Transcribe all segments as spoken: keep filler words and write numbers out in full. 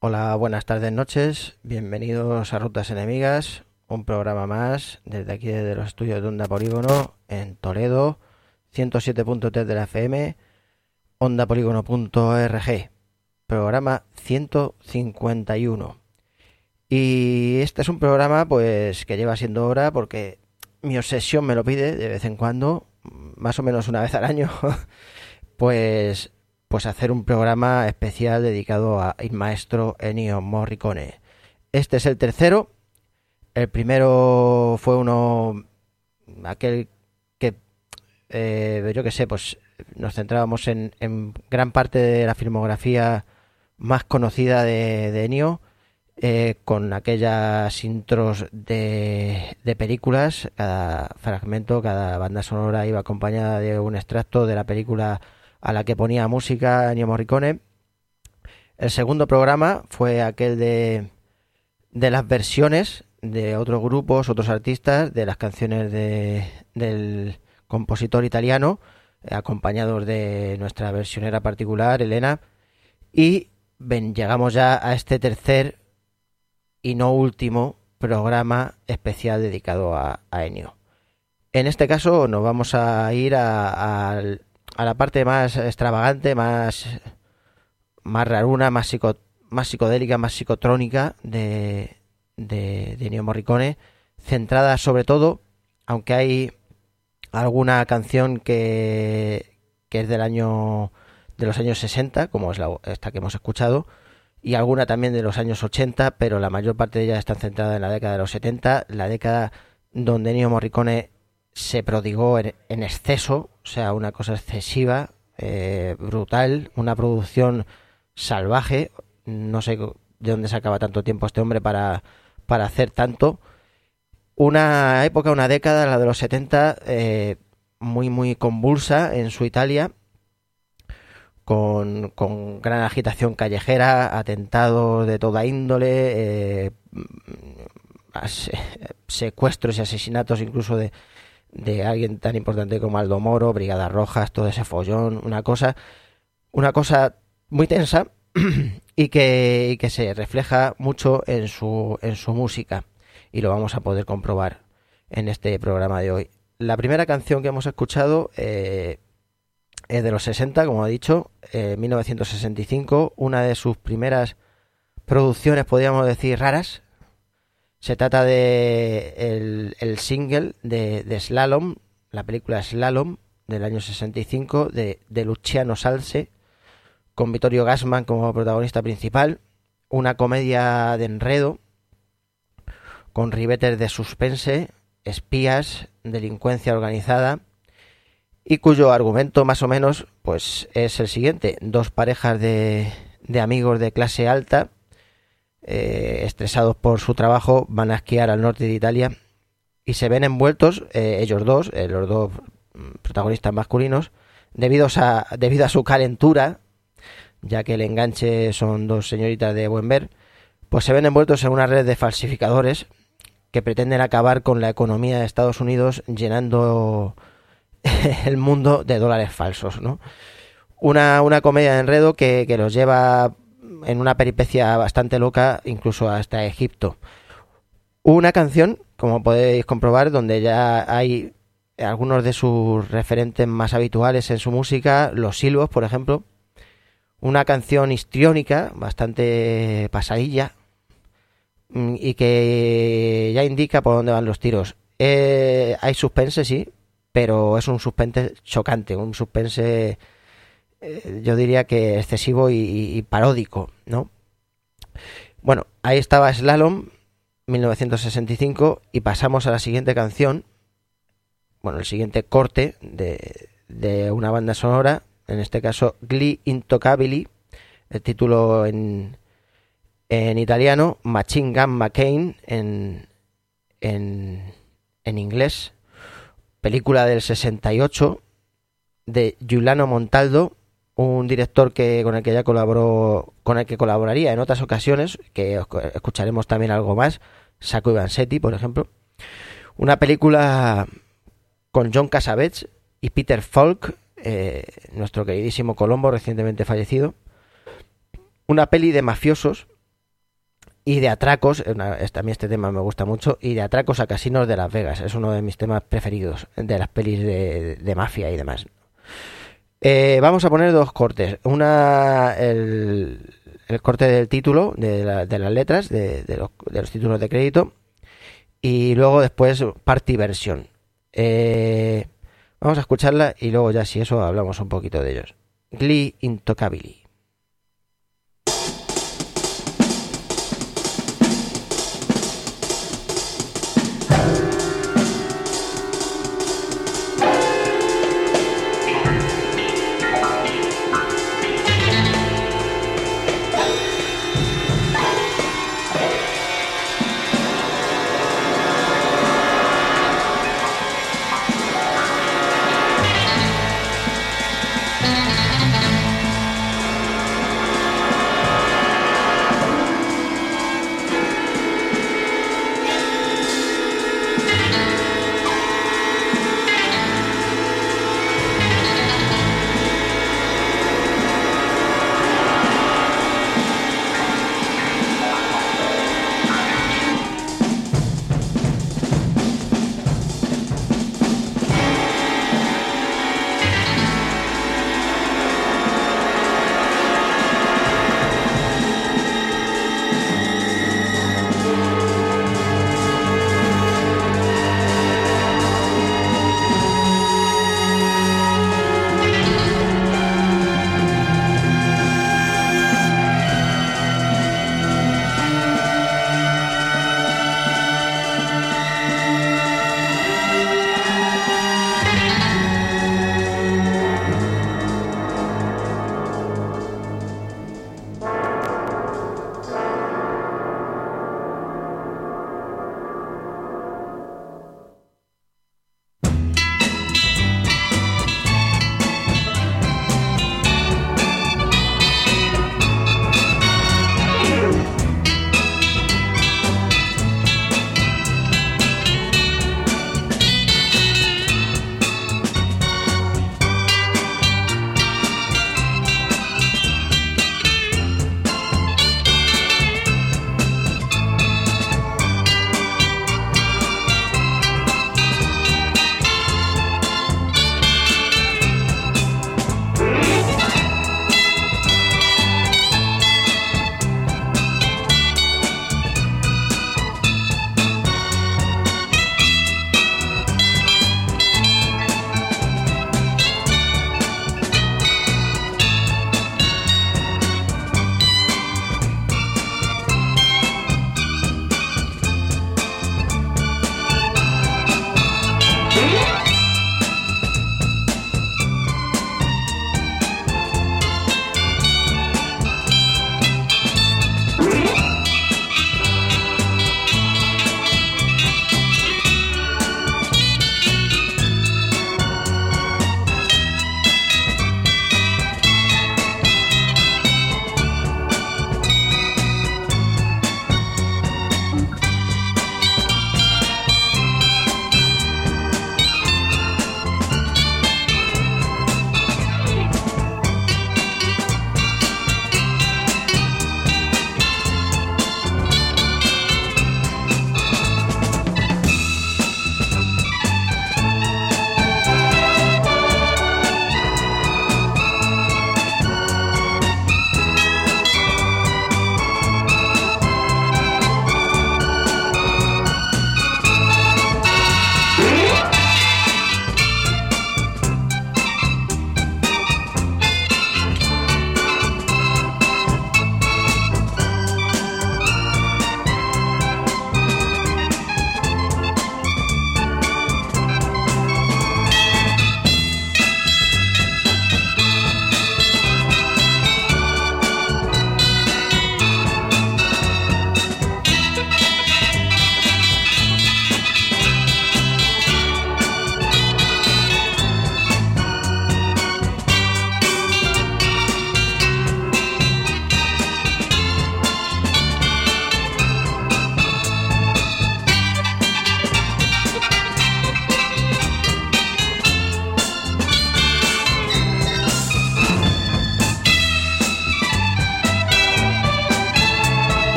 Hola, buenas tardes, noches. Bienvenidos a Rutas Enemigas, un programa más desde aquí desde los estudios de Onda Polígono en Toledo, ciento siete punto tres de la F M, onda polígono punto org, programa ciento cincuenta y uno. Y este es un programa pues que lleva siendo hora porque mi obsesión me lo pide de vez en cuando, más o menos una vez al año, pues pues hacer un programa especial dedicado a el maestro Ennio Morricone. Este es el tercero. El primero fue uno, aquel que, eh, yo que sé, pues nos centrábamos en, en gran parte de la filmografía más conocida de, de Ennio, eh, con aquellas intros de, de películas. Cada fragmento, cada banda sonora iba acompañada de un extracto de la película a la que ponía música Ennio Morricone. El segundo programa fue aquel de, de las versiones de otros grupos, otros artistas, de las canciones de, del compositor italiano, eh, acompañados de nuestra versionera particular, Elena. Y ven, llegamos ya a este tercer y no último programa especial dedicado a, a Ennio. En este caso nos vamos a ir al a la parte más extravagante, más, más raruna, más, psico, más psicodélica, más psicotrónica de, de, de Ennio Morricone, centrada sobre todo, aunque hay alguna canción que, que es del año de los años sesenta, como es la, esta que hemos escuchado, y alguna también de los años ochenta, pero la mayor parte de ellas están centradas en la década de los setenta, la década donde Ennio Morricone se prodigó en, en exceso, o sea, una cosa excesiva, eh, brutal, una producción salvaje. No sé de dónde sacaba tanto tiempo este hombre para, para hacer tanto. Una época, una década, la de los setenta, eh, muy, muy convulsa en su Italia, con, con gran agitación callejera, atentados de toda índole, eh, secuestros y asesinatos incluso de de alguien tan importante como Aldo Moro, Brigadas Rojas, todo ese follón, una cosa, una cosa muy tensa y que, y que se refleja mucho en su, en su música, y lo vamos a poder comprobar en este programa de hoy. La primera canción que hemos escuchado eh, es de los sesenta, como he dicho, eh, mil novecientos sesenta y cinco, una de sus primeras producciones, podríamos decir, raras. Se trata de el, el single de, de Slalom, la película Slalom del año sesenta y cinco, de, de Luciano Salse, con Vittorio Gassman como protagonista principal. Una comedia de enredo, con ribetes de suspense, espías, delincuencia organizada, y cuyo argumento más o menos pues es el siguiente. Dos parejas de, de amigos de clase alta, Eh, estresados por su trabajo, van a esquiar al norte de Italia y se ven envueltos, eh, ellos dos, eh, los dos protagonistas masculinos, debido a, debido a su calentura, ya que el enganche son dos señoritas de buen ver, pues se ven envueltos en una red de falsificadores que pretenden acabar con la economía de Estados Unidos, llenando el mundo de dólares falsos, ¿no? Una, una comedia de enredo que, que los lleva en una peripecia bastante loca, incluso hasta Egipto. Una canción, como podéis comprobar, donde ya hay algunos de sus referentes más habituales en su música, los silbos, por ejemplo. Una canción histriónica, bastante pasadilla, y que ya indica por dónde van los tiros. Eh, hay suspense, sí, pero es un suspense chocante, un suspense, yo diría que excesivo y, y paródico, ¿no? Bueno, ahí estaba Slalom, mil novecientos sesenta y cinco, y pasamos a la siguiente canción, bueno, el siguiente corte de, de una banda sonora, en este caso Gli Intoccabili, el título en, en italiano, Machine Gun McCain en, en, en inglés, película del sesenta y ocho de Giuliano Montaldo, un director que con el que ya colaboró, con el que colaboraría en otras ocasiones, que escucharemos también algo más, Sacco y Vanzetti, por ejemplo. Una película con John Cassavetes y Peter Falk, eh, nuestro queridísimo Colombo, recientemente fallecido. Una peli de mafiosos y de atracos, una, es- a mí este tema me gusta mucho, y de atracos a casinos de Las Vegas. Es uno de mis temas preferidos de las pelis de, de mafia y demás. Eh, vamos a poner dos cortes. Una, el, el corte del título, de, la- de las letras, de, de los, de los títulos de crédito, y luego después party versión. Eh, vamos a escucharla y luego ya si eso hablamos un poquito de ellos. Glee Intocabili.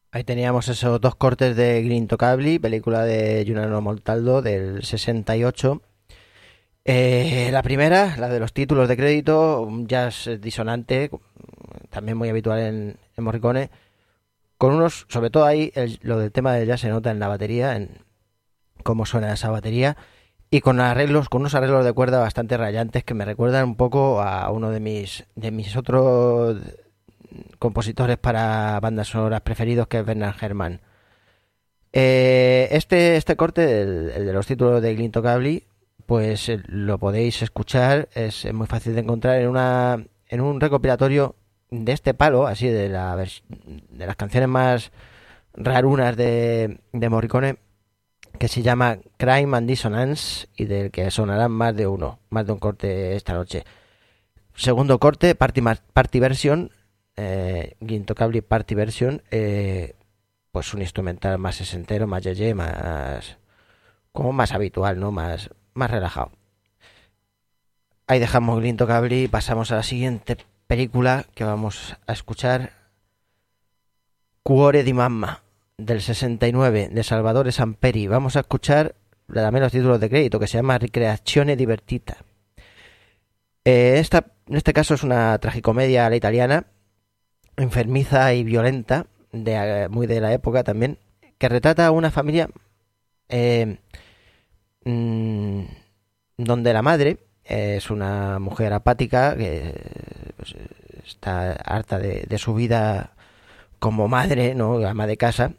Ahí teníamos esos dos cortes de Green Tocabli, película de Giuliano Montaldo del sesenta y ocho. Eh, la primera, la de los títulos de crédito, un jazz disonante, también muy habitual en, en Morricone, con unos, sobre todo ahí, el- lo del tema del jazz se nota en la batería, en cómo suena esa batería, y con arreglos, con unos arreglos de cuerda bastante rayantes que me recuerdan un poco a uno de mis, de mis otros compositores para bandas sonoras preferidos, que es Bernard Herrmann. Eh, este, este corte, el, el de los títulos de Glinto Cabli, pues eh, lo podéis escuchar, es, es muy fácil de encontrar en una en un recopilatorio de este palo, así de la vers- de las canciones más rarunas de, de Morricone, que se llama Crime and Dissonance y del que sonarán más de uno, más de un corte esta noche. Segundo corte, Party, Mar- party Version, eh, Glinto Cabli Party Version, eh, pues un instrumental más sesentero, más yeye, más como más habitual, ¿no? Más, más relajado. Ahí dejamos Glinto Cabri y pasamos a la siguiente película que vamos a escuchar, Cuore di Mamma, del sesenta y nueve, de Salvatore Samperi. Vamos a escuchar también los títulos de crédito, que se llama Ricreazione Divertita. Eh, esta, en este caso es una tragicomedia a la italiana, enfermiza y violenta, de, eh, muy de la época también, que retrata a una familia eh, mm, donde la madre es una mujer apática que pues, está harta de, de su vida como madre, ¿no? Ama de casa,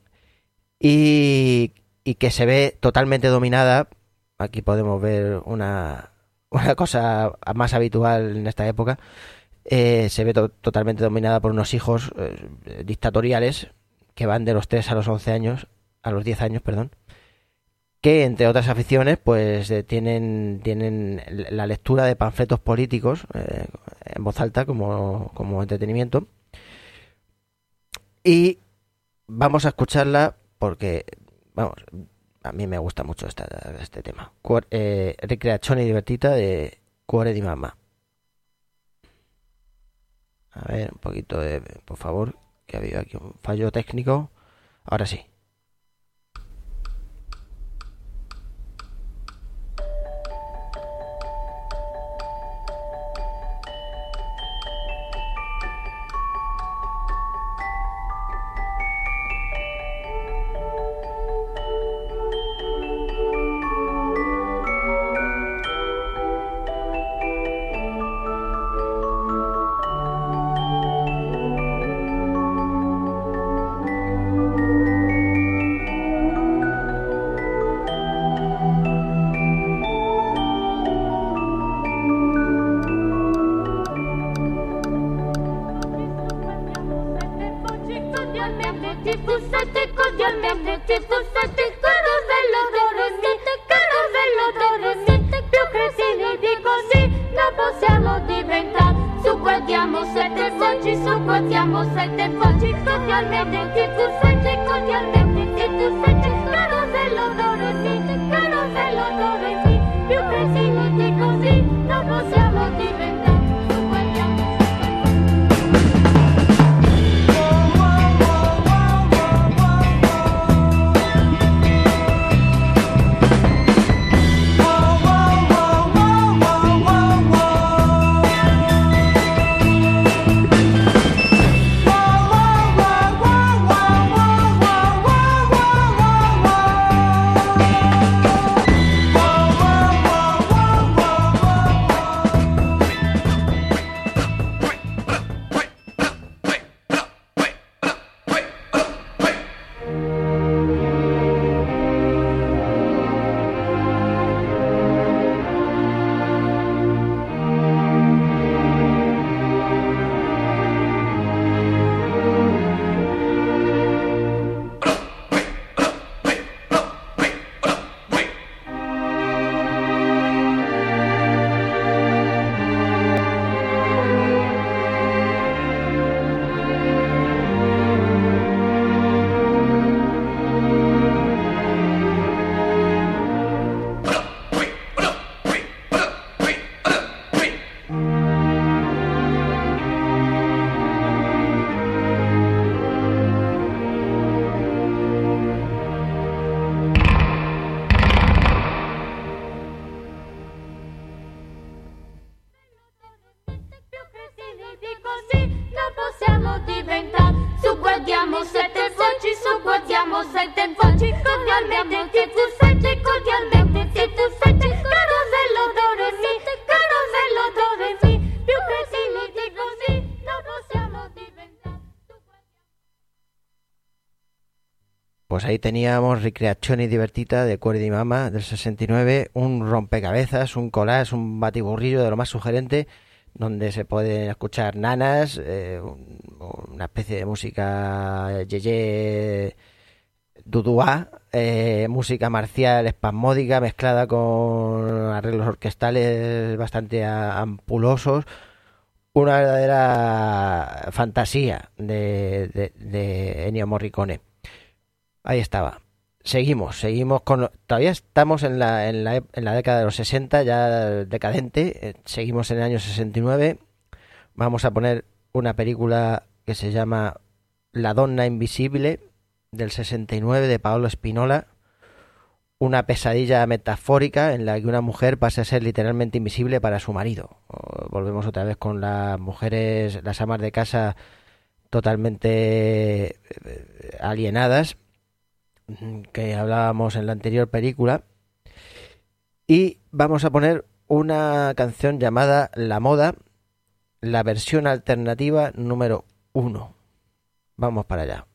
y, y que se ve totalmente dominada. Aquí podemos ver una, una cosa más habitual en esta época. Eh, se ve to- totalmente dominada por unos hijos eh, dictatoriales que van de los tres a los once años, a los diez años, perdón, que entre otras aficiones pues eh, tienen tienen la lectura de panfletos políticos eh, en voz alta como, como entretenimiento, y vamos a escucharla porque vamos, a mí me gusta mucho esta, este tema. Cuor- eh, Ricreazione Divertita de Cuore di Mamma. A ver, un poquito de, por favor, que ha habido aquí un fallo técnico. Ahora sí. sette voci cordialmente, che tu sette cordialmente, che tu sette carosello do re mi, carosello do re mi, più cretini di così non possiamo diventare. Pues ahí teníamos Ricreazioni Divertita de Cuerda y Mama del sesenta y nueve, un rompecabezas, un collage, un batiburrillo de lo más sugerente, donde se pueden escuchar nanas, eh, una especie de música yeye dudúa, eh, música marcial espasmódica mezclada con arreglos orquestales bastante a- ampulosos, una verdadera fantasía de, de, de Ennio Morricone. Ahí estaba. Seguimos, seguimos con... lo- Todavía estamos en la, en la, ep- en la década de los sesenta, ya decadente. eh, Seguimos en el año sesenta y nueve. Vamos a poner una película que se llama La donna invisible, del sesenta y nueve, de Paolo Spinola. Una pesadilla metafórica en la que una mujer pasa a ser literalmente invisible para su marido. O- Volvemos otra vez con las mujeres, las amas de casa totalmente eh, alienadas, que hablábamos en la anterior película. Y vamos a poner una canción llamada La Moda, la versión alternativa número uno. Vamos para allá.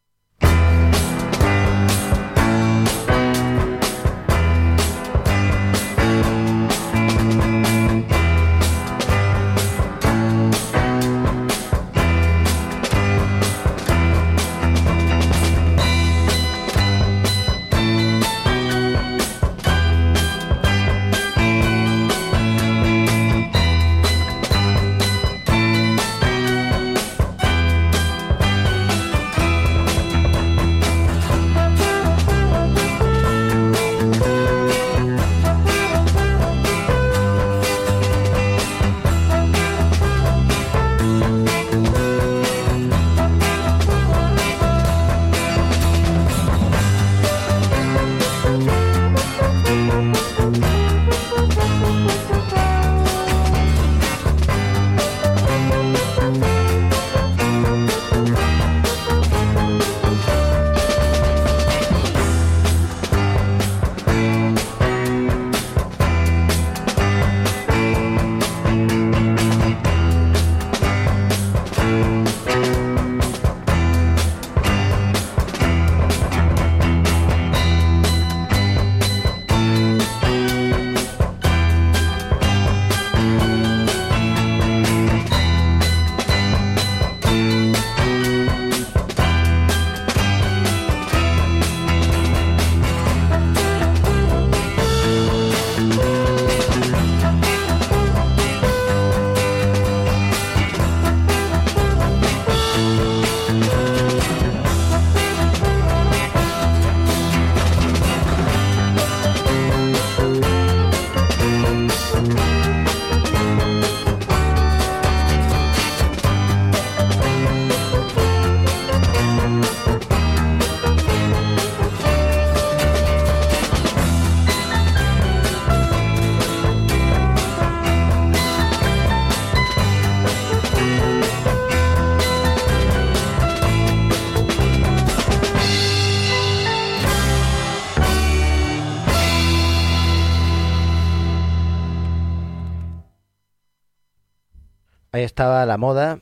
Ahí estaba La Moda,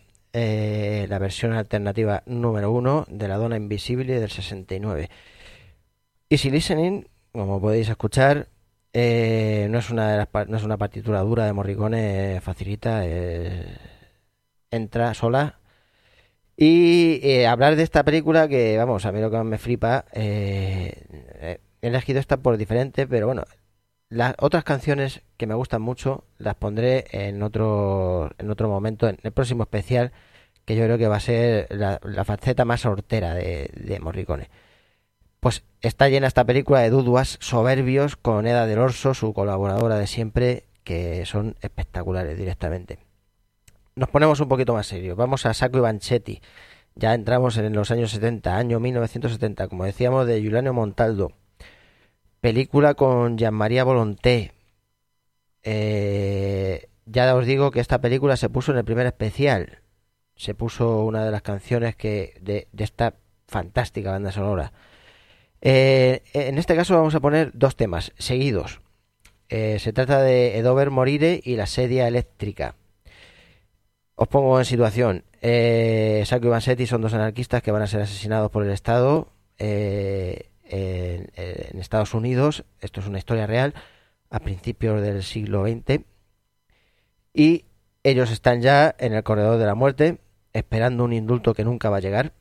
eh, la versión alternativa número uno de La Donna Invisible del sesenta y nueve. Easy Listening, como podéis escuchar, eh, no es una de las pa- no es una partitura dura de Morricone, eh, facilita, eh, entra sola. Y eh, hablar de esta película que, vamos, a mí lo que más me flipa, eh, eh, he elegido esta por diferente, pero bueno, las otras canciones que me gustan mucho las pondré en otro, en otro momento, en el próximo especial, que yo creo que va a ser la, la faceta más hortera de, de Morricone. Pues está llena esta película de duduas soberbios con Eda del Orso, su colaboradora de siempre, que son espectaculares directamente. Nos ponemos un poquito más serios. Vamos a Sacco y Vanzetti. Ya entramos en los años setenta, año mil novecientos setenta, como decíamos, de Giuliano Montaldo. Película con Gianmaria Volonté. Eh, ya os digo que esta película se puso en el primer especial. Se puso una de las canciones que de, de esta fantástica banda sonora. Eh, en este caso vamos a poner dos temas seguidos. Eh, se trata de Edover Morire y la sedia eléctrica. Os pongo en situación. Eh, Sacco y Vanzetti son dos anarquistas que van a ser asesinados por el Estado eh, en, en Estados Unidos. Esto es una historia real a principios del siglo veinte. Y ellos están ya en el corredor de la muerte, esperando un indulto que nunca va a llegar.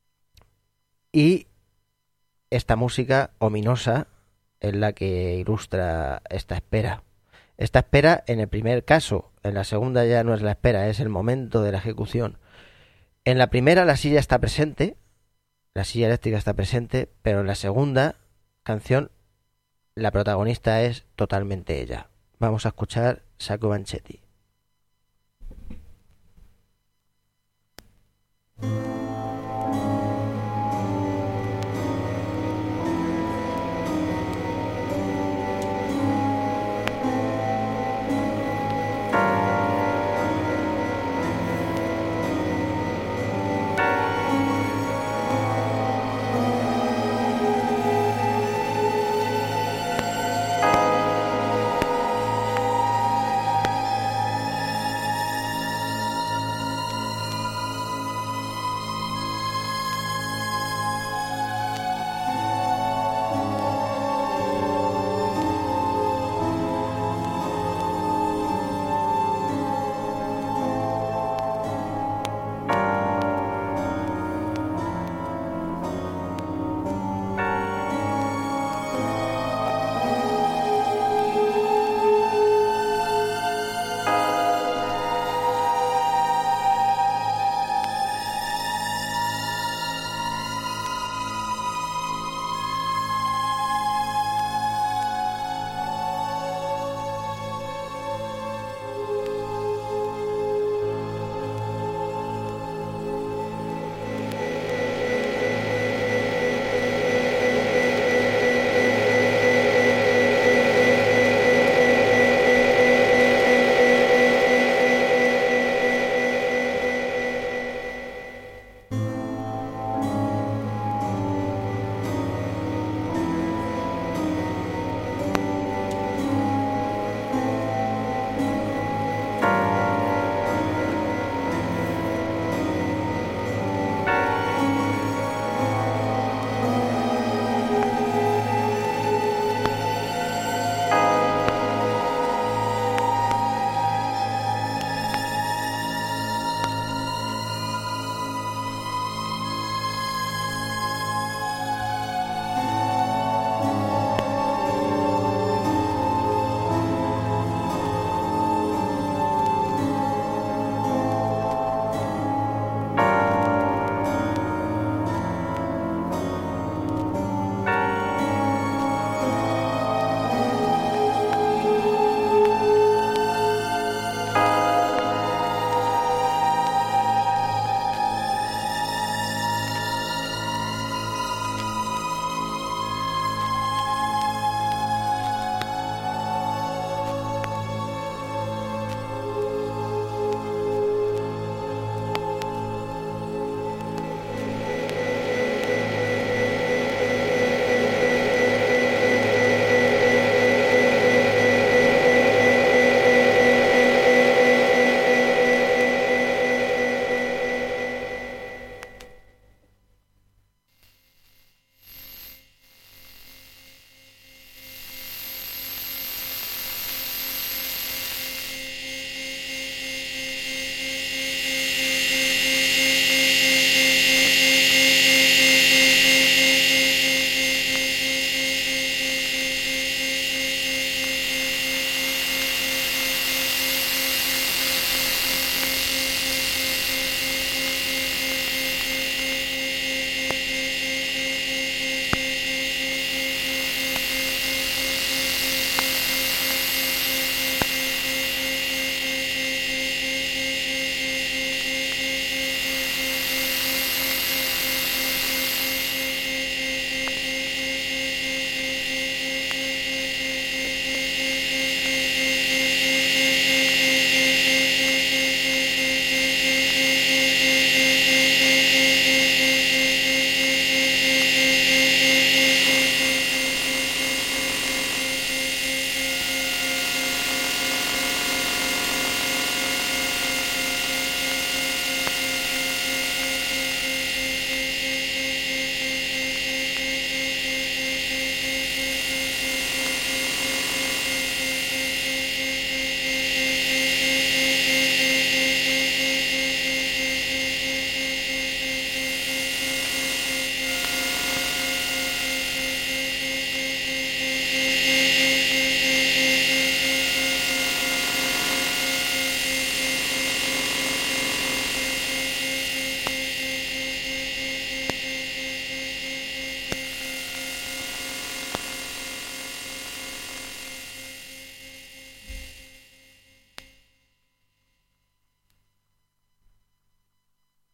Y esta música ominosa es la que ilustra esta espera. Esta espera en el primer caso, en la segunda ya no es la espera, es el momento de la ejecución. En la primera la silla está presente, la silla eléctrica está presente, pero en la segunda canción la protagonista es totalmente ella. Vamos a escuchar Sacco y Vanzetti.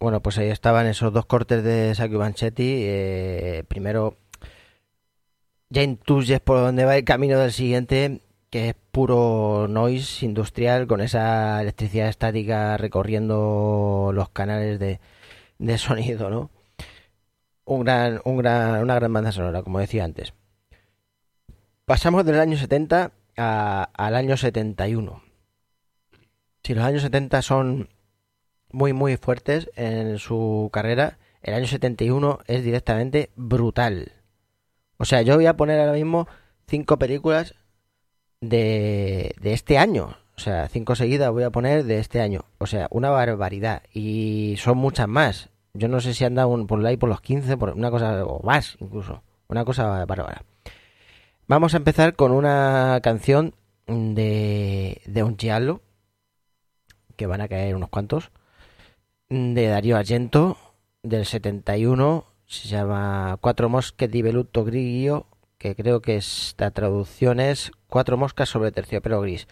Bueno, pues ahí estaban esos dos cortes de Sacco Vanchetti. Eh, primero, ya intuyes por dónde va el camino del siguiente, que es puro noise industrial con esa electricidad estática recorriendo los canales de, de sonido, ¿no? Un gran, un gran, una gran banda sonora, como decía antes. Pasamos del año setenta a, al año setenta y uno. Si los años setenta son muy muy fuertes en su carrera, el año setenta y uno es directamente brutal. O sea, yo voy a poner ahora mismo cinco películas de, de este año. O sea, cinco seguidas voy a poner de este año. O sea, una barbaridad. Y son muchas más. Yo no sé si anda un, por ahí por los quince, por una cosa, o más incluso. Una cosa bárbara. Vamos a empezar con una canción de, de un giallo, que van a caer unos cuantos, de Dario Argento, del setenta y uno, se llama Cuatro mosche di velluto grigio, que creo que esta traducción es Cuatro moscas sobre terciopelo gris.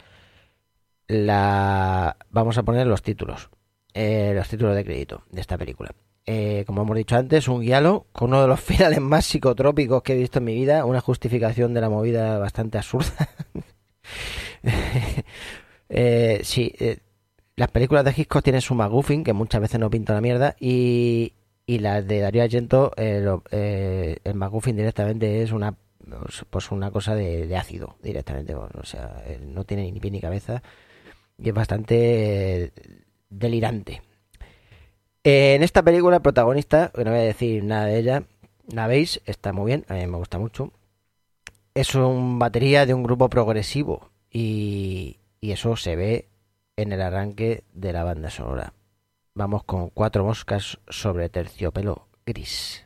La Vamos a poner los títulos, eh, los títulos de crédito de esta película. Eh, como hemos dicho antes, un giallo con uno de los finales más psicotrópicos que he visto en mi vida, una justificación de la movida bastante absurda. eh, sí, eh, las películas de Hitchcock tienen su MacGuffin, que muchas veces no pinta la mierda, y, y las de Dario Argento, eh, lo, eh, el MacGuffin directamente es una pues una cosa de, de ácido, directamente. Bueno, o sea, no tiene ni pie ni cabeza y es bastante eh, delirante. Eh, en esta película el protagonista, que no voy a decir nada de ella, la veis, está muy bien, a mí me gusta mucho. Es un batería de un grupo progresivo y, y eso se ve en el arranque de la banda sonora. Vamos con Cuatro moscas sobre terciopelo gris.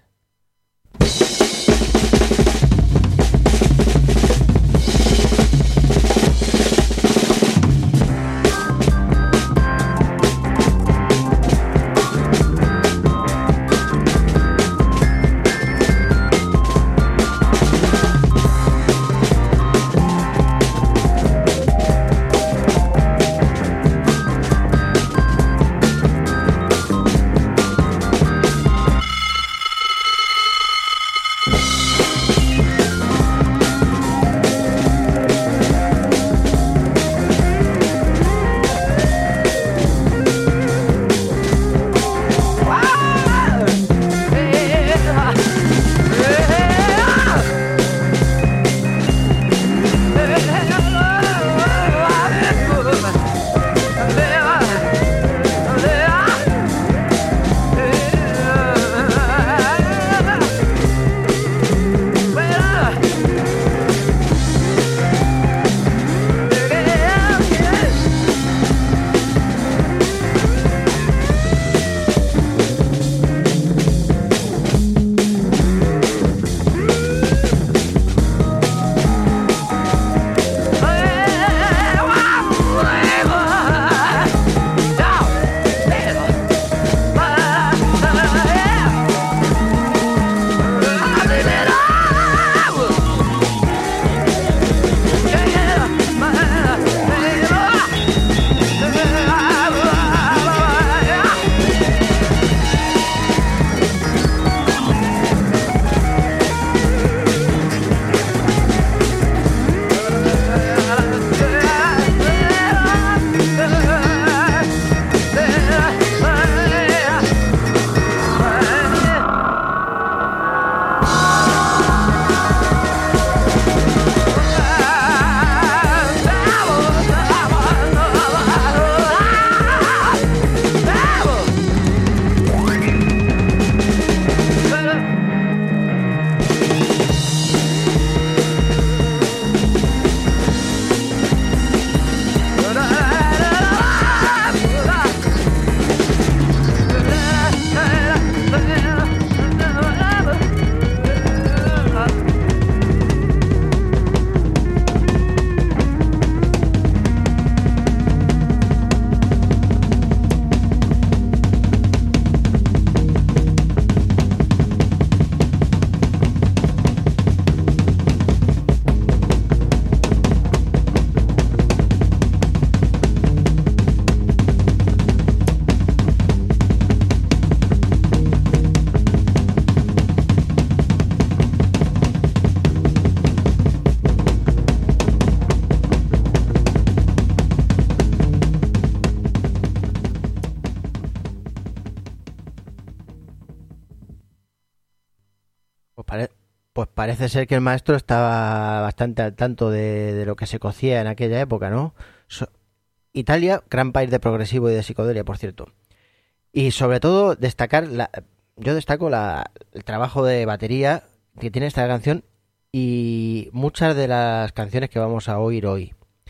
Pues, pare- pues parece ser que el maestro estaba bastante al tanto de, de lo que se cocía en aquella época, ¿no? So- Italia, gran país de progresivo y de psicodelia, por cierto. Y sobre todo destacar, la, yo destaco la, el trabajo de batería que tiene esta canción y muchas de las canciones que vamos a oír hoy.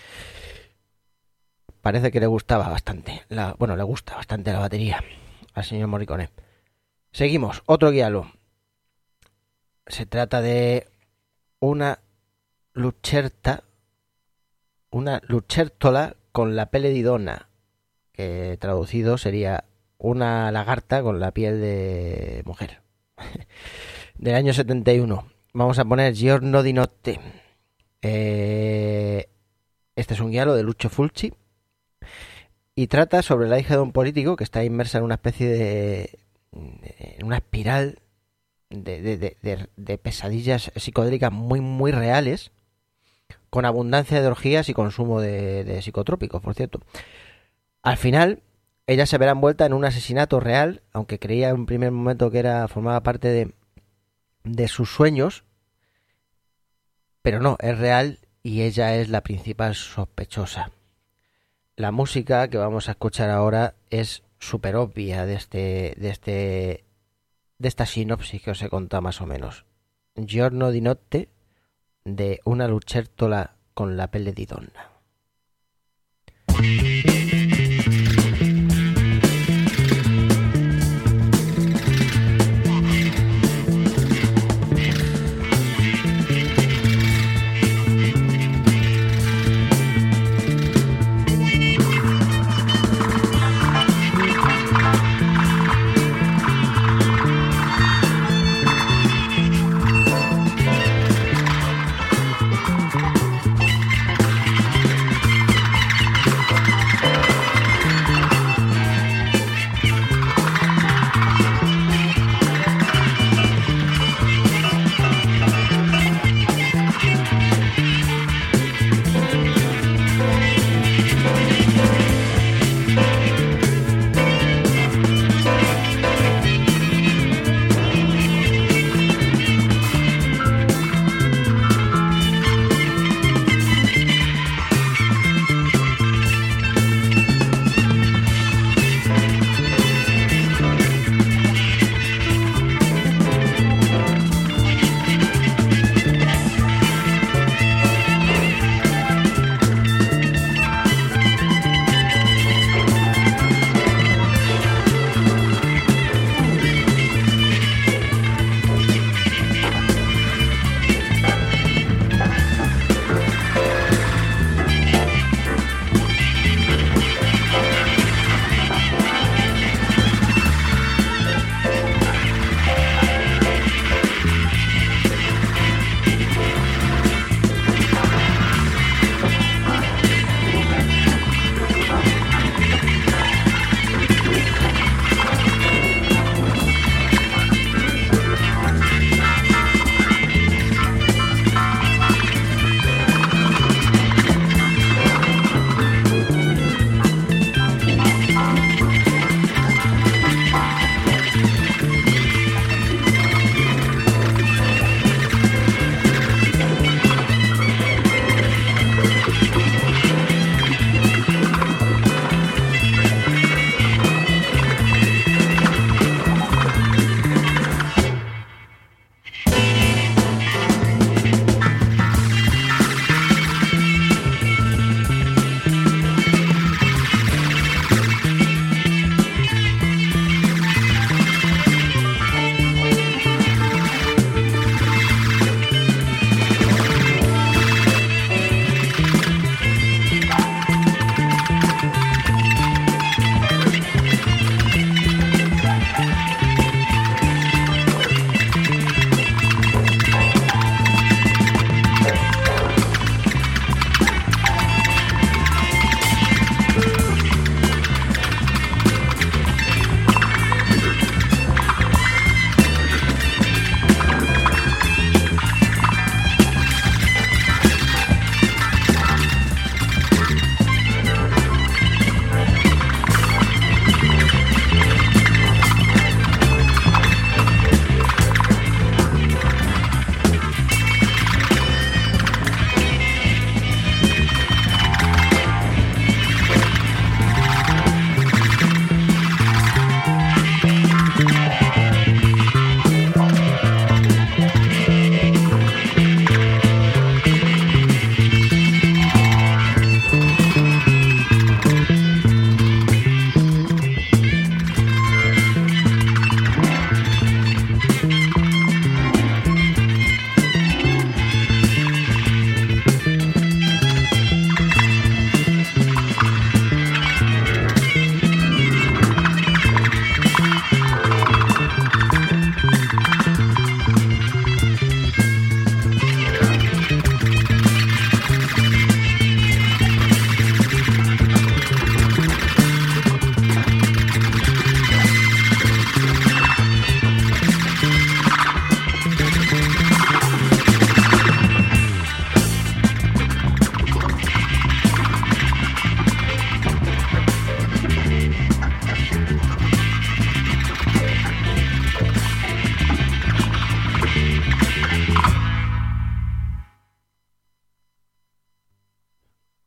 Parece que le gustaba bastante, la, bueno, le gusta bastante la batería al señor Morricone. Seguimos, otro guialo. Se trata de una lucerta, una lucertola con la pelle di donna, que traducido sería una lagarta con la piel de mujer. Del año setenta y uno. Vamos a poner Giorno di notte. Eh, este es un guialo de Lucio Fulci y trata sobre la hija de un político que está inmersa en una especie de... en una espiral de, de, de, de, de pesadillas psicodélicas muy muy reales, con abundancia de orgías y consumo de, de psicotrópicos, por cierto. Al final, ella se verá envuelta en un asesinato real, aunque creía en un primer momento que era formaba parte de, de sus sueños, pero no, es real y ella es la principal sospechosa. La música que vamos a escuchar ahora es súper obvia de este, de este, de esta sinopsis que os he contado más o menos. Giorno di notte, de una lucertola con la pelle di donna.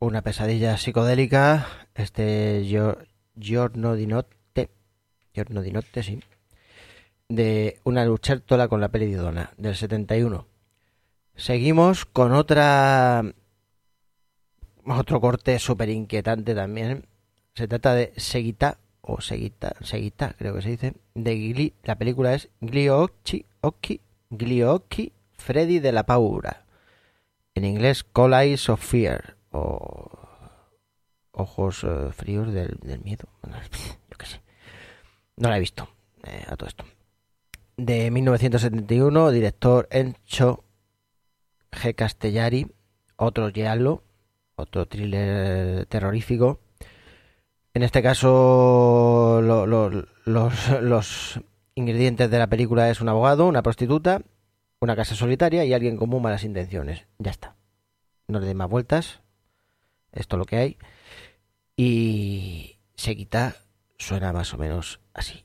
una pesadilla psicodélica, este Gio- Giorno di Notte, Giorno di Notte, sí, de una lucertola con la peli de Donna, del setenta y uno. Seguimos con otra, otro corte súper inquietante también. Se trata de Seguita, o Seguita, Seguita, creo que se dice, de Gli, la película es Gliocchi, Occhi, Gliocchi, Freddy de la Paura. En inglés, Call Eyes of Fear, o Ojos eh, fríos del, del miedo. Bueno, yo qué sé. No la he visto, eh, a todo esto. De mil novecientos setenta y uno, director Enzo G. Castellari, otro giallo, otro thriller terrorífico. En este caso, lo, lo, los, los ingredientes de la película es un abogado, una prostituta, una casa solitaria y alguien con muy malas intenciones. Ya está. No le den más vueltas. Esto es lo que hay. Y Seguita suena más o menos así.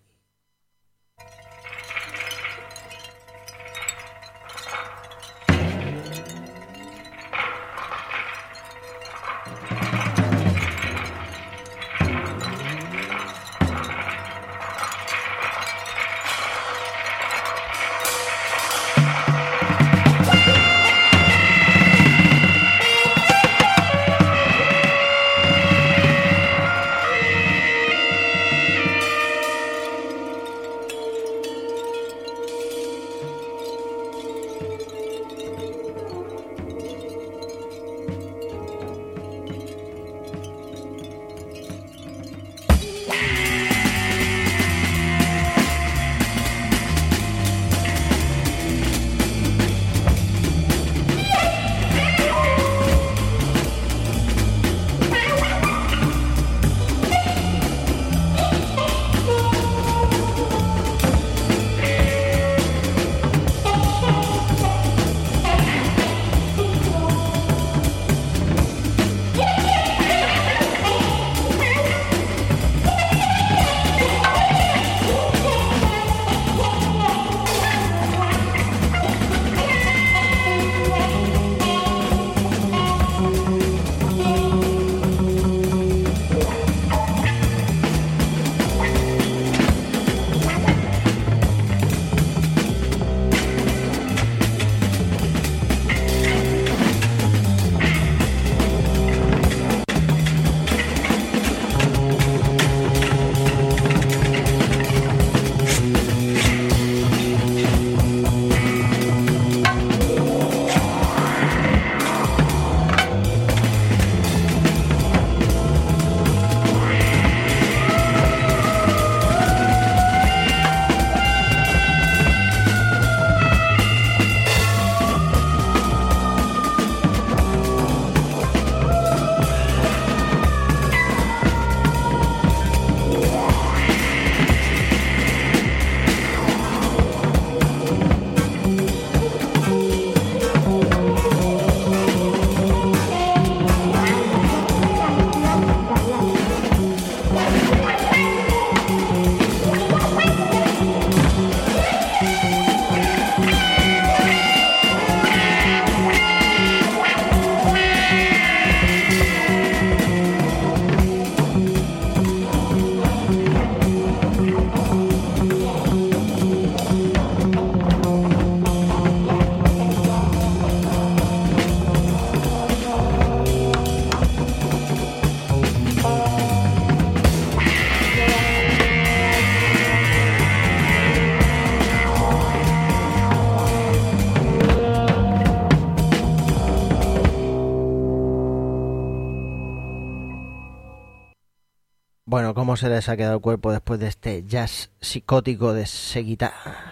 Bueno, ¿cómo se les ha quedado el cuerpo después de este jazz psicótico de Seguita?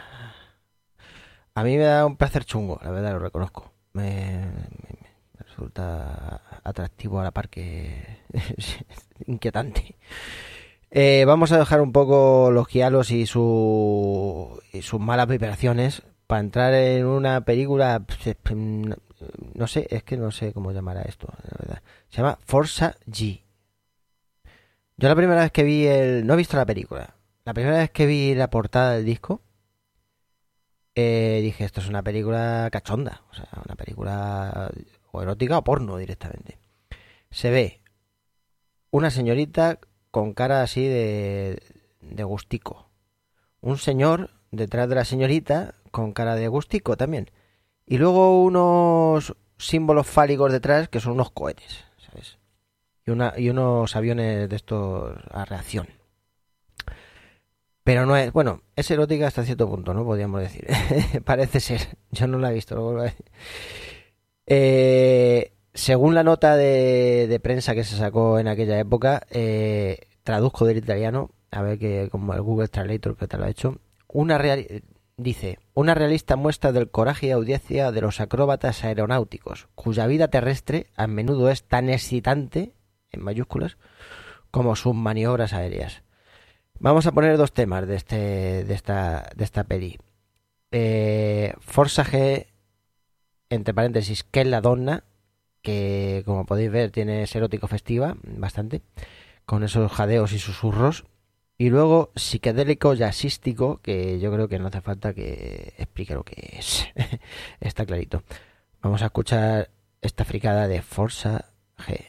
A mí me da un placer chungo, la verdad, lo reconozco. Me, me- me resulta atractivo a la par que inquietante. Eh, vamos a dejar un poco los giallos y, su, y sus malas vibraciones para entrar en una película, no sé, es que no sé cómo llamará esto, la verdad. Se llama Forza G. Yo la primera vez que vi el... No he visto la película. La primera vez que vi la portada del disco, eh, dije, esto es una película cachonda. O sea, una película o erótica o porno directamente. se ve una señorita con cara así de, de gustico. Un señor detrás de la señorita con cara de gustico también. Y luego unos símbolos fálicos detrás que son unos cohetes, ¿sabes? Y, una, y unos aviones de estos a reacción. Pero no es... Bueno, es erótica hasta cierto punto, ¿no? Podríamos decir. Parece ser. Yo no la he visto, lo vuelvo a decir. Eh, según la nota de, de prensa que se sacó en aquella época, eh, traduzco del italiano, a ver que como el Google Translator que te lo ha hecho, una real, dice, una realista muestra del coraje y audiencia de los acróbatas aeronáuticos, cuya vida terrestre a menudo es tan excitante, en mayúsculas, como sus maniobras aéreas. Vamos a poner dos temas de este de esta de esta peli. Eh, Forza G, entre paréntesis, que es la donna, que como podéis ver tiene ese erótico festiva, bastante, con esos jadeos y susurros. Y luego psicodélico jazzístico, que yo creo que no hace falta que explique lo que es. Está clarito. Vamos a escuchar esta fricada de Forza G.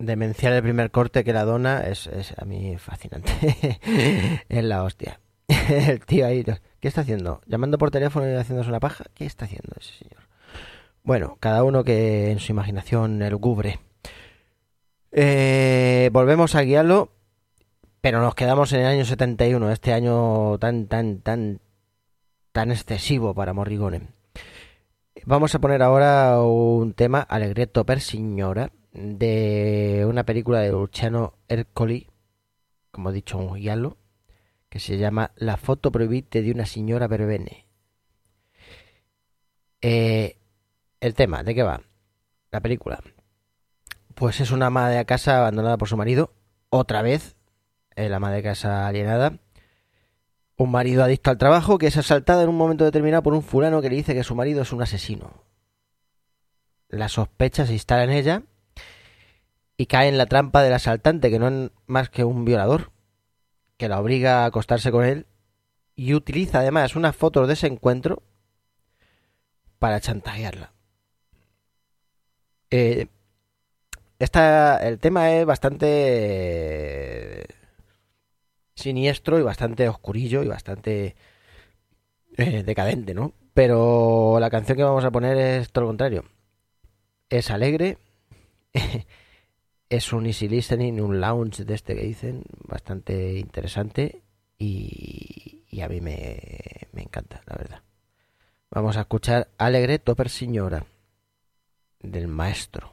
demencial el primer corte que la dona es, es a mí fascinante. Es la hostia. El tío ahí, ¿qué está haciendo? ¿Llamando por teléfono y haciéndose una paja? ¿Qué está haciendo ese señor? Bueno, cada uno que en su imaginación el cubre. Eh, volvemos a guiarlo, pero nos quedamos en el año setenta y uno, este año tan, tan, tan, tan excesivo para Morricone. Vamos a poner ahora un tema, Allegretto per signora, de una película de Luciano Ercoli, como he dicho, un giallo, que se llama La foto proibita de una signora per bene. Eh, el tema, ¿de qué va? La película. Pues es una ama de casa abandonada por su marido, otra vez, el ama de casa alienada. Un marido adicto al trabajo que es asaltado en un momento determinado por un fulano que le dice que su marido es un asesino. La sospecha se instala en ella y cae en la trampa del asaltante, que no es más que un violador, que la obliga a acostarse con él y utiliza además unas fotos de ese encuentro para chantajearla. Eh, esta, el tema es bastante... siniestro y bastante oscurillo y bastante eh, decadente, ¿no? Pero la canción que vamos a poner es todo lo contrario. Es alegre, es un easy listening, un lounge de este que dicen, bastante interesante y, y a mí me, me encanta, la verdad. Vamos a escuchar Allegretto per signora del maestro.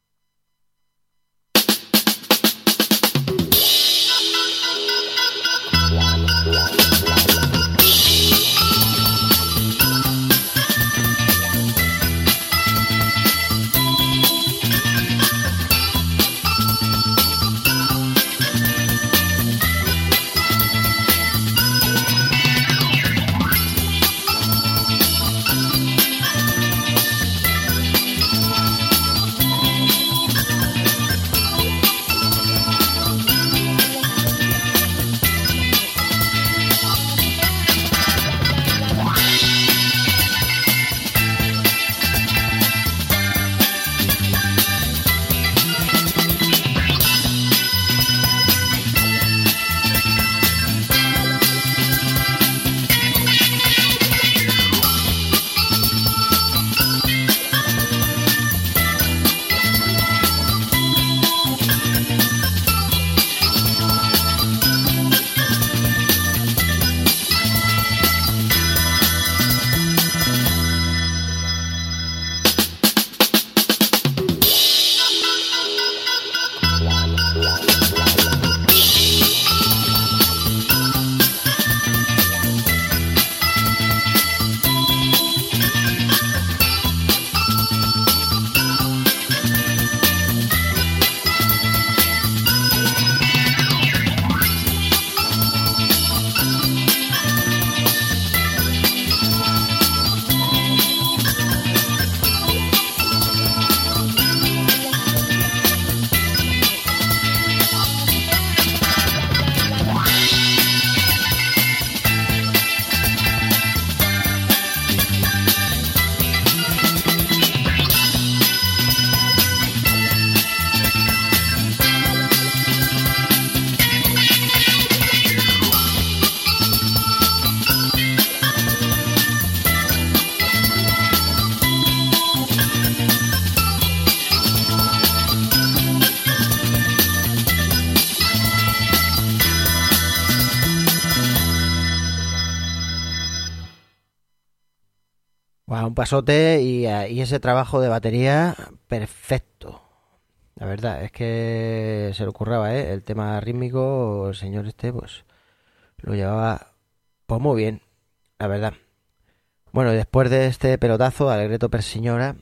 Wow, un pasote y, y ese trabajo de batería perfecto. La verdad es que se le ocurraba, ¿eh? El tema rítmico, el señor este, pues lo llevaba pues muy bien, la verdad. Bueno, después de este pelotazo, Allegretto per signora,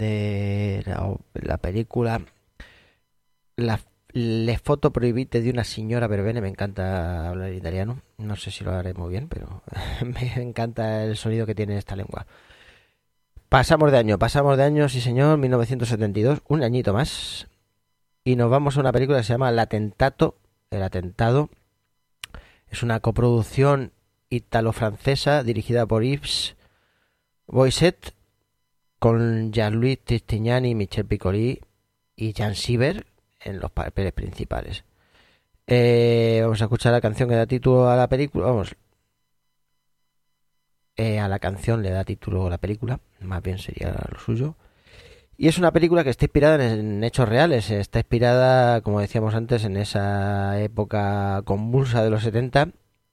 de la, la película la, Le foto proibite de una signora per bene, me encanta hablar italiano, no sé si lo haré muy bien, pero me encanta el sonido que tiene esta lengua. Pasamos de año, pasamos de año, sí señor, mil novecientos setenta y dos, un añito más, y nos vamos a una película que se llama L'Attentato, El Atentado. Es una coproducción italo-francesa dirigida por Yves Boisset, con Jean-Louis Trintignani, Michel Piccoli y Jan Siever en los papeles principales. Eh, vamos a escuchar la canción que da título a la película. Vamos, eh, a la canción le da título a la película, más bien sería lo suyo. Y es una película que está inspirada en, en hechos reales. Está inspirada, como decíamos antes, en esa época convulsa de los setenta.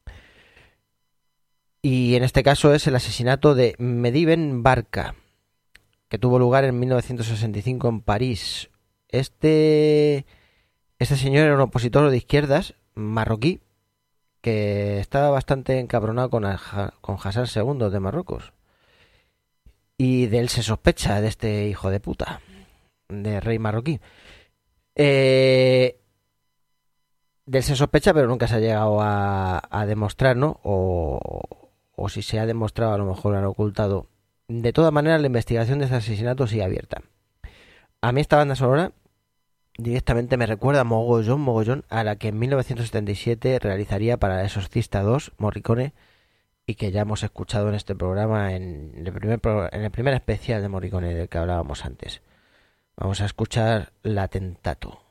Y en este caso es el asesinato de Mediven Barca, que tuvo lugar en mil novecientos sesenta y cinco en París. Este, este señor era un opositor de izquierdas marroquí que estaba bastante encabronado con, Alja- con Hassan segundo de Marruecos. Y de él se sospecha, de este hijo de puta, de rey marroquí. Eh, de él se sospecha, pero nunca se ha llegado a, a demostrar, ¿no? O, o si se ha demostrado, a lo mejor lo han ocultado. De todas maneras, la investigación de este asesinato sigue abierta. A mí esta banda sonora directamente me recuerda mogollón, mogollón a la que en mil novecientos setenta y siete realizaría para El Exorcista dos, Morricone, y que ya hemos escuchado en este programa en el primer, pro- en el primer especial de Morricone del que hablábamos antes. Vamos a escuchar La Tentato.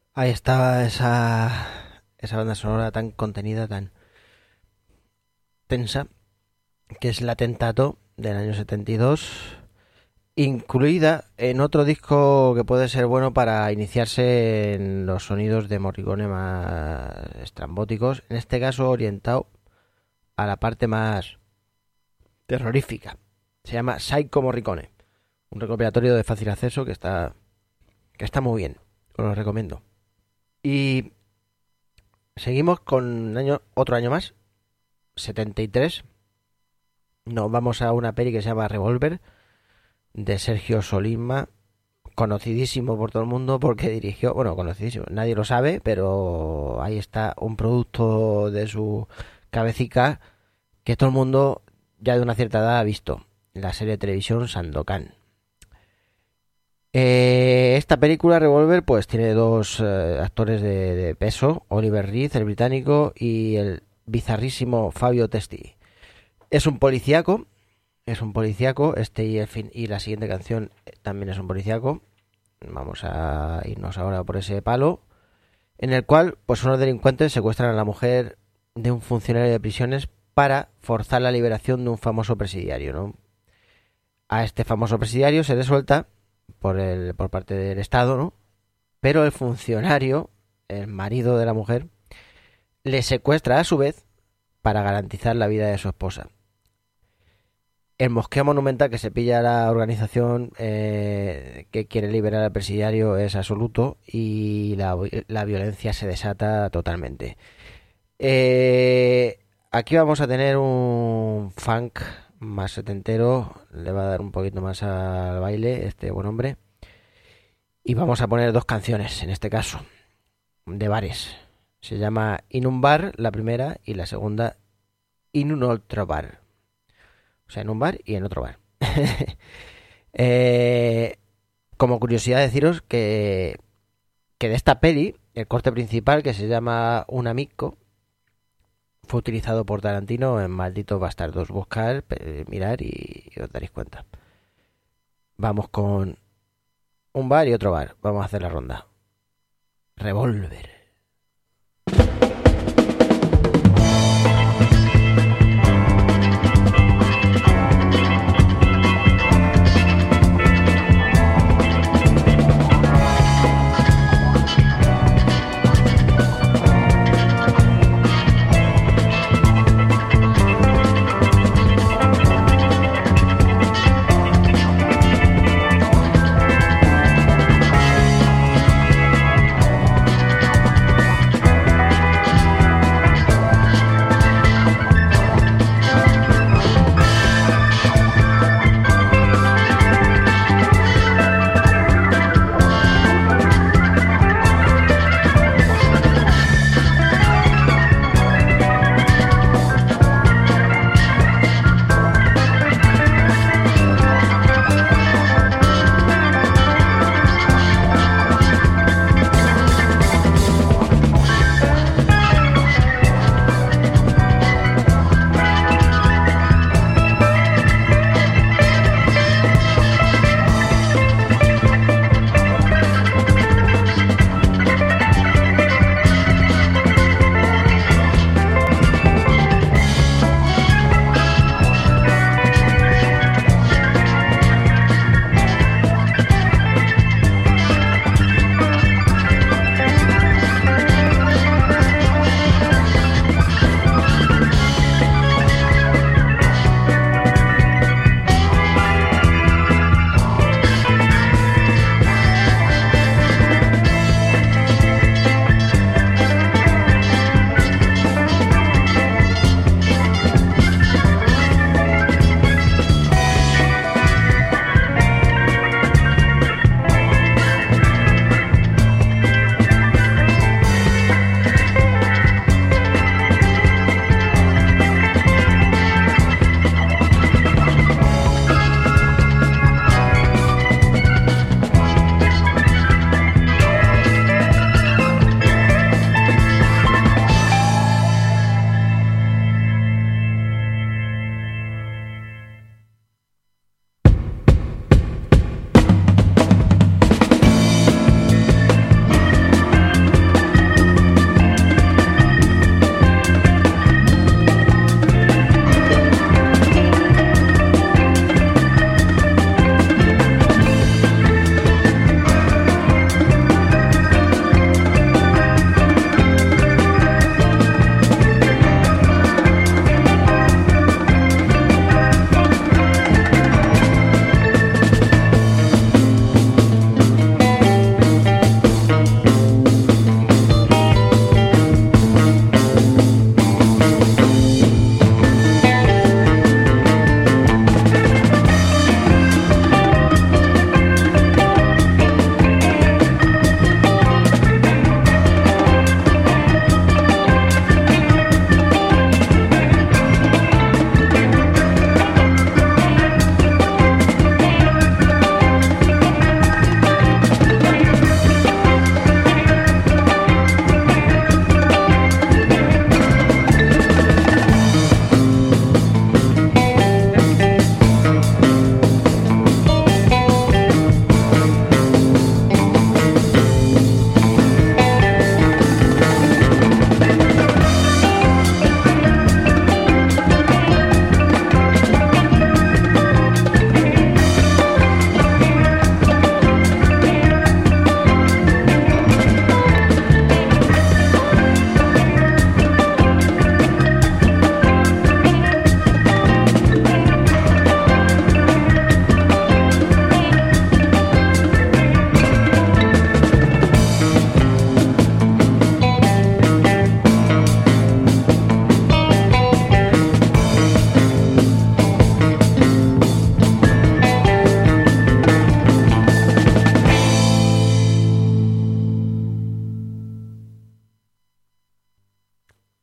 Ahí estaba esa, esa banda sonora tan contenida, tan tensa, que es La Tentato del año setenta y dos, incluida en otro disco que puede ser bueno para iniciarse en los sonidos de Morricone más estrambóticos, en este caso orientado a la parte más terrorífica. Se llama Psycho Morricone, un recopilatorio de fácil acceso que está que está muy bien, os lo recomiendo. Y seguimos con un año, otro año más, setenta y tres. Nos vamos a una peli que se llama Revolver, de Sergio Solisma, conocidísimo por todo el mundo porque dirigió, bueno, conocidísimo, nadie lo sabe, pero ahí está un producto de su cabecica que todo el mundo ya de una cierta edad ha visto, la serie de televisión Sandokan. Eh, esta película Revolver pues tiene dos eh, actores de, de peso, Oliver Reed, el británico, y el bizarrísimo Fabio Testi. Es un policíaco, es un policíaco, este y el fin y la siguiente canción también es un policíaco. Vamos a irnos ahora por ese palo, en el cual pues unos delincuentes secuestran a la mujer de un funcionario de prisiones para forzar la liberación de un famoso presidiario, ¿no? A este famoso presidiario se le suelta por el por parte del Estado, ¿no? Pero el funcionario, el marido de la mujer, le secuestra a su vez para garantizar la vida de su esposa. El mosqueo monumental que se pilla a la organización eh, que quiere liberar al presidiario es absoluto y la, la violencia se desata totalmente. Eh, aquí vamos a tener un funk más setentero, le va a dar un poquito más al baile este buen hombre. Y vamos a poner dos canciones, en este caso, de bares. Se llama In un bar, la primera, y la segunda, In un altro bar. O sea, en un bar y en otro bar. eh, como curiosidad deciros que, que de esta peli, el corte principal, que se llama Un amico, fue utilizado por Tarantino en Malditos Bastardos. Buscar, mirar y, y os daréis cuenta. Vamos con un bar y otro bar. Vamos a hacer la ronda. Revolver.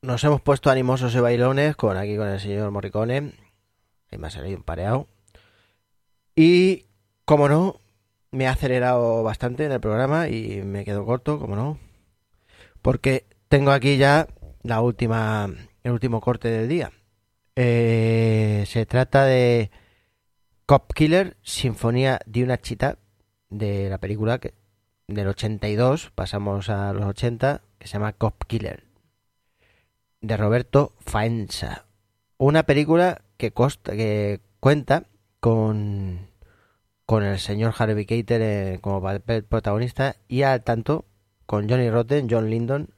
nos hemos puesto animosos y bailones con aquí con el señor Morricone. Ahí me ha salido un pareado. Y, como no, me ha acelerado bastante en el programa y me quedo corto, como no. Porque tengo aquí ya la última, el último corte del día. Eh, se trata de Cop Killer, Sinfonía de una Chita, de la película que, del ochenta y dos, pasamos a los ochenta, que se llama Cop Killer, de Roberto Faenza. Una película que, costa, que cuenta con, con el señor Harvey Keitel eh, como papel protagonista y al tanto con Johnny Rotten, John Lydon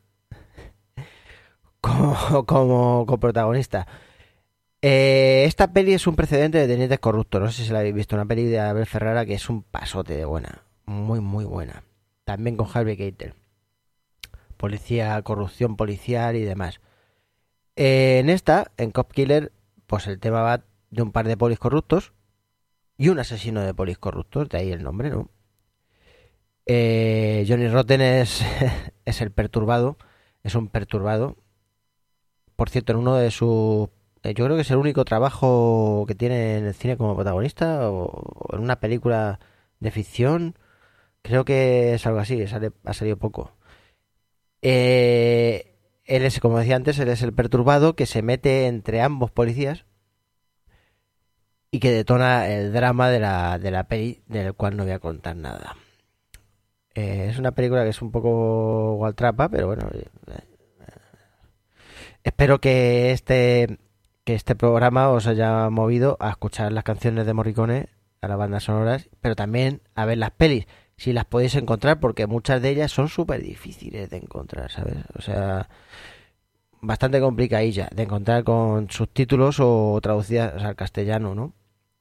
como, como coprotagonista. Eh, esta peli es un precedente de Tenientes Corruptos. No sé si la habéis visto, una peli de Abel Ferrara que es un pasote de buena, muy muy buena. También con Harvey Keitel, policía, corrupción policial y demás. Eh, en esta, en Cop Killer, pues el tema va de un par de polis corruptos y un asesino de polis corruptos, de ahí el nombre, ¿no? Eh, Johnny Rotten es, es el perturbado, es un perturbado. Por cierto, en uno de sus... Yo creo que es el único trabajo que tiene en el cine como protagonista o, o en una película de ficción. Creo que es algo así, sale, ha salido poco. Eh, él es, como decía antes, él es el perturbado que se mete entre ambos policías y que detona el drama de la, de la peli, del cual no voy a contar nada. Eh, es una película que es un poco gualtrapa, pero bueno. Eh, eh, espero que este... que este programa os haya movido a escuchar las canciones de Morricone, a las bandas sonoras, pero también a ver las pelis, si las podéis encontrar, porque muchas de ellas son súper difíciles de encontrar, ¿sabes? O sea, bastante complicadillas de encontrar con subtítulos o traducidas al castellano, ¿no?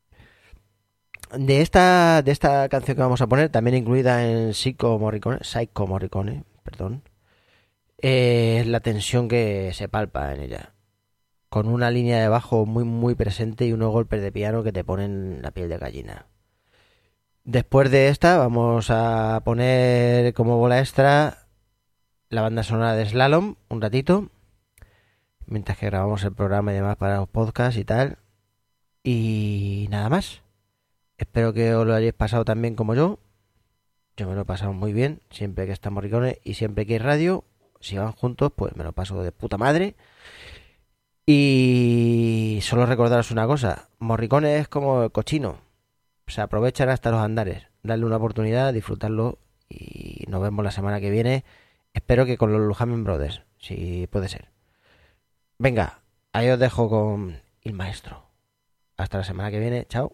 De esta, de esta canción que vamos a poner, también incluida en Psycho Morricone, Psycho Morricone, perdón, eh, es la tensión que se palpa en ella, con una línea de bajo muy muy presente y unos golpes de piano que te ponen la piel de gallina. Después de esta vamos a poner como bola extra la banda sonora de Slalom un ratito, mientras que grabamos el programa y demás para los podcasts y tal. Y nada más. Espero que os lo hayáis pasado tan bien como yo. Yo me lo he pasado muy bien, siempre que está Morricone y siempre que hay radio. Si van juntos, pues me lo paso de puta madre. Y solo recordaros una cosa, Morricone es como el cochino, se aprovechan hasta los andares, darle una oportunidad, disfrutarlo y nos vemos la semana que viene, espero que con los Lujamin Brothers, si puede ser. Venga, ahí os dejo con el maestro, hasta la semana que viene, chao.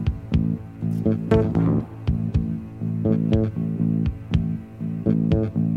Thank you.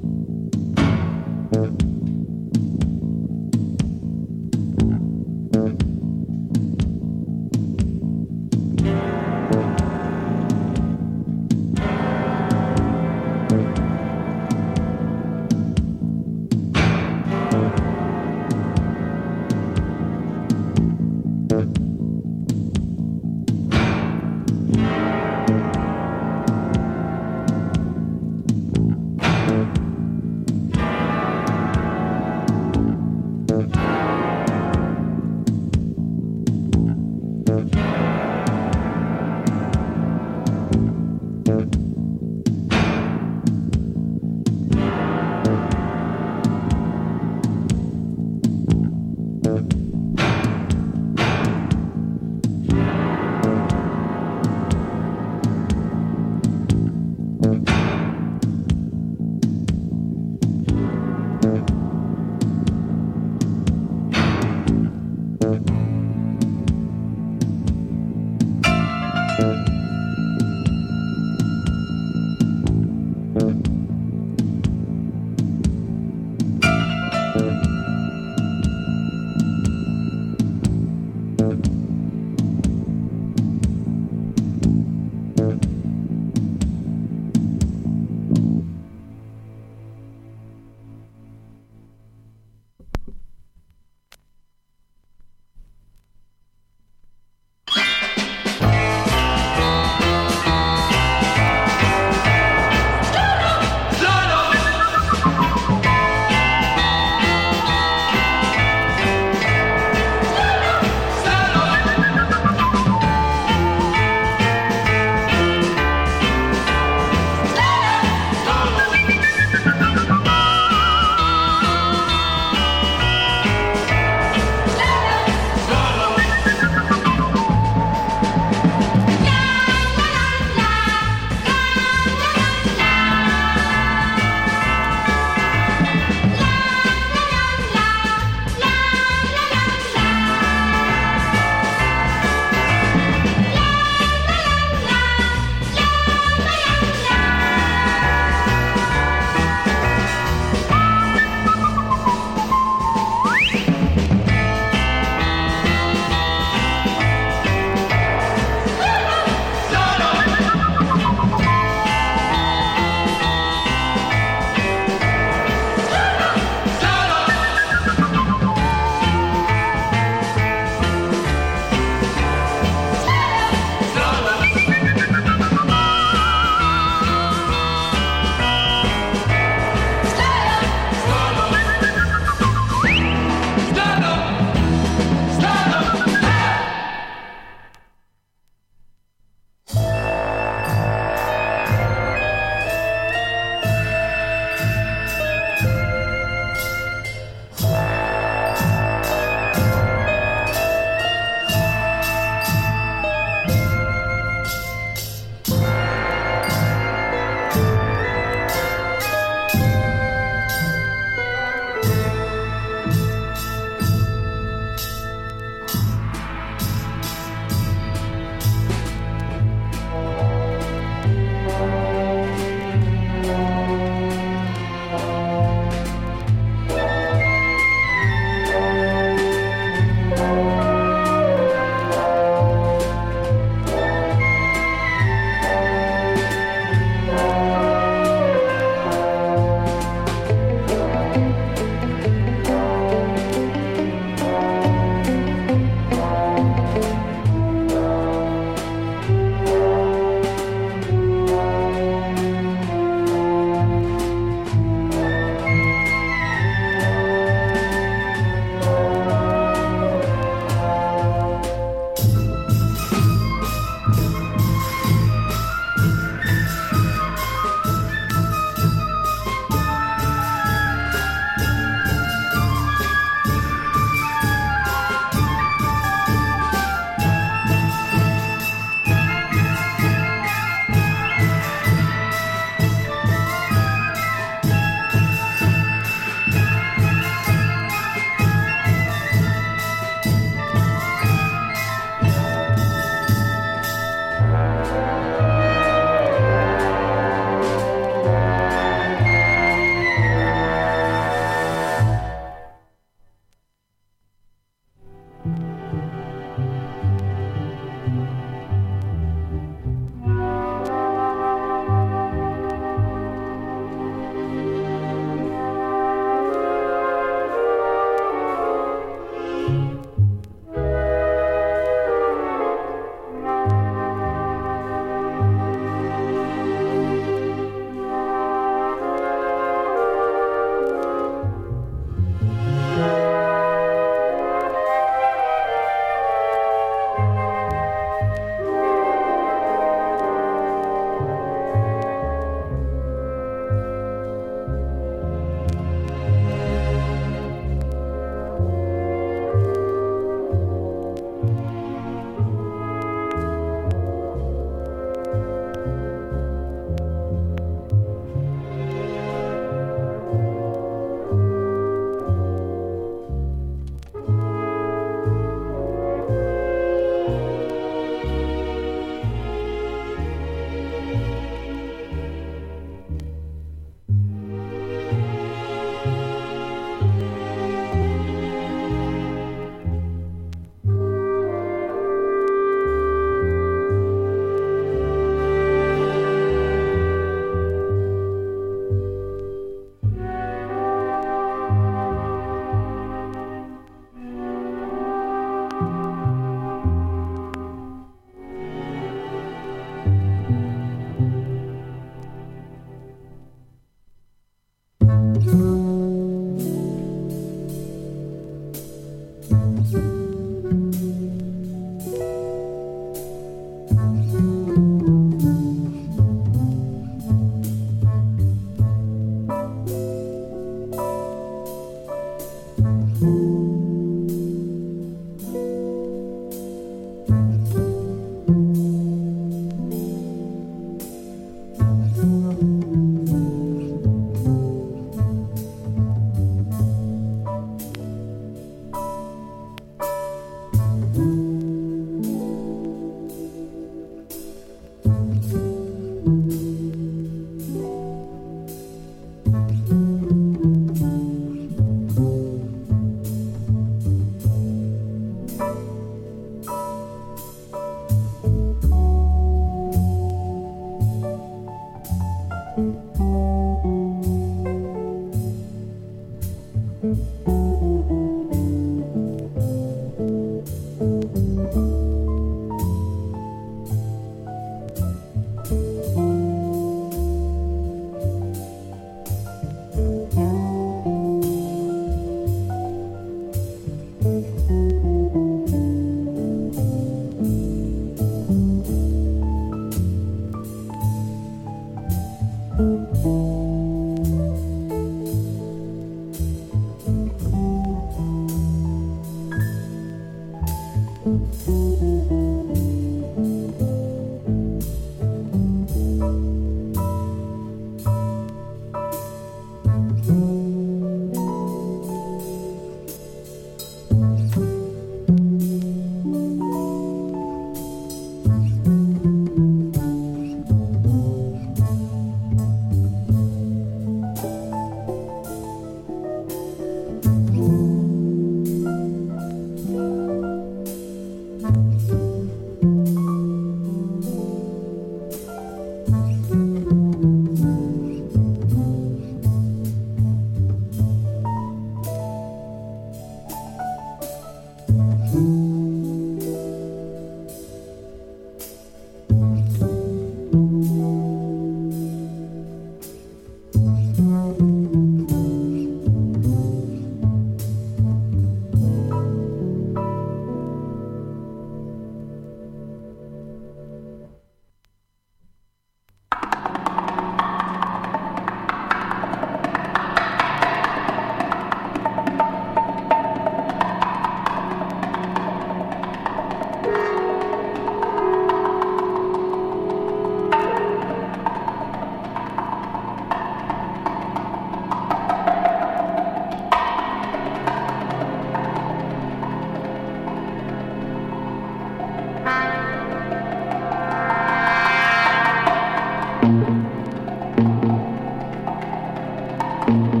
Thank you.